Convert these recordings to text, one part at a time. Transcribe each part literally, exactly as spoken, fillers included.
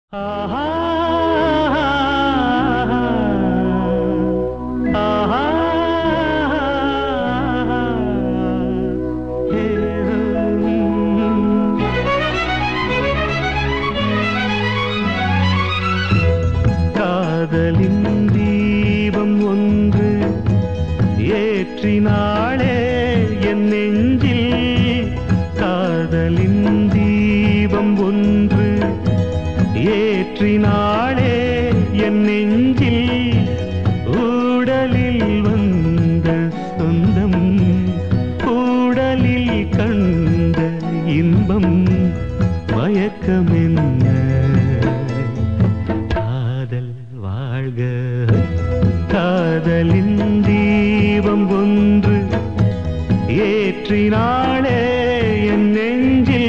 காதலின் தீபம் ஒன்று ஏற்றினாளே என் நெஞ்சில். காதலின் தீபம் ஒன்று ஏற்றினாளே என் நெஞ்சில். ஊடலில் வந்த சொந்தம், ஊடலில் கண்ட இன்பம், மயக்கம் என்ன காதல் வாழ்க. காதலின் தீபம் ஒன்று ஏற்றினாளே என் நெஞ்சில்.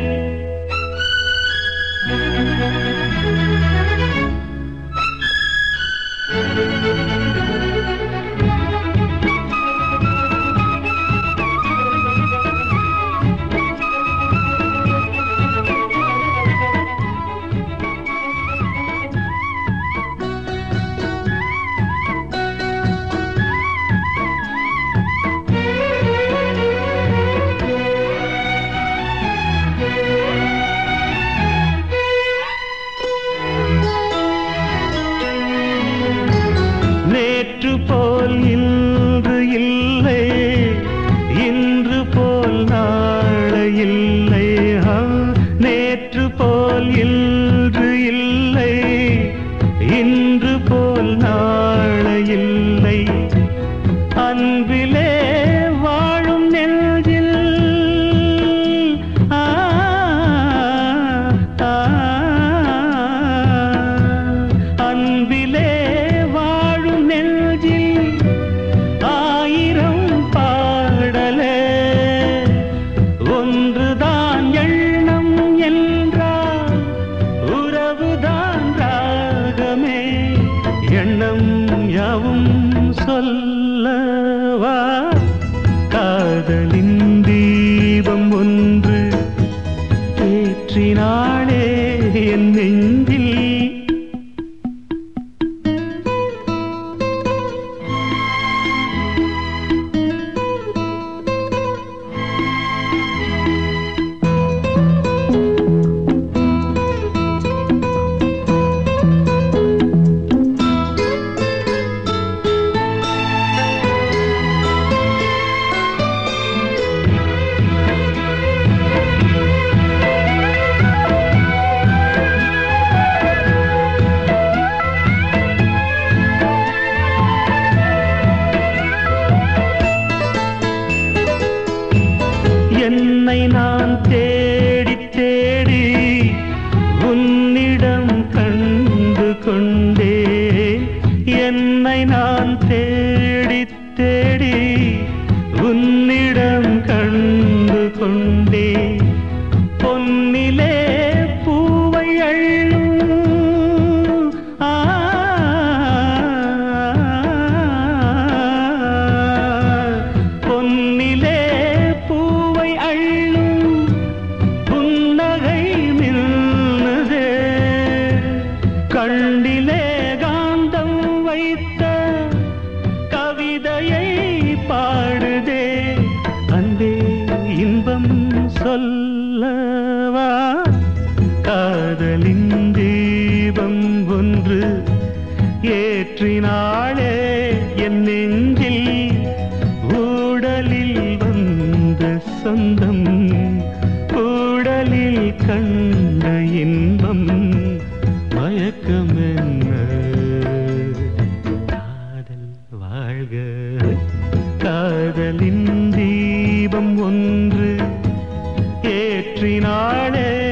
நேற்று போல் இன்று இல்லை, இன்று போல் நாளை இல்லை. நேற்று போல் இன்று இல்லை, இன்று போல் நாளை இல்லை. அன்பிலே வாழும் நெஞ்சில் ஆ ஆ அன்பிலே ஆயிரம் பாடலே ஒன்றுதான் எண்ணம் என்றால் உறவுதான் ராகமே. எண்ணம் யாவும் சொல்லவா. காதலின் தீபம் ஒன்று ஏற்றினாளே என் நெஞ்சில். என்னை நான் தேடி தேடி உன்னிடம் கண்டு கொண்டே. என்னை நான் தேடி தேடி உன்னிடம் கண்டு கொண்டே. பொன்னிலே பூவை அள்ளும் ஆ பொன்னிலே கண்டிலே காந்தம் வைத்த கவிதையை பாடுதே. அன்பே இன்பம் சொல்லவா. காதலின் தீபம் ஒன்று ஏற்றினாளே என் நெஞ்சில். ஊடலில் வந்த சொந்தம், ஊடலில் கண்ட இன்பம், மயக்கம் என்ன காதல் வாழ்க. காதலின் தீபம் ஒன்று ஏற்றினாளே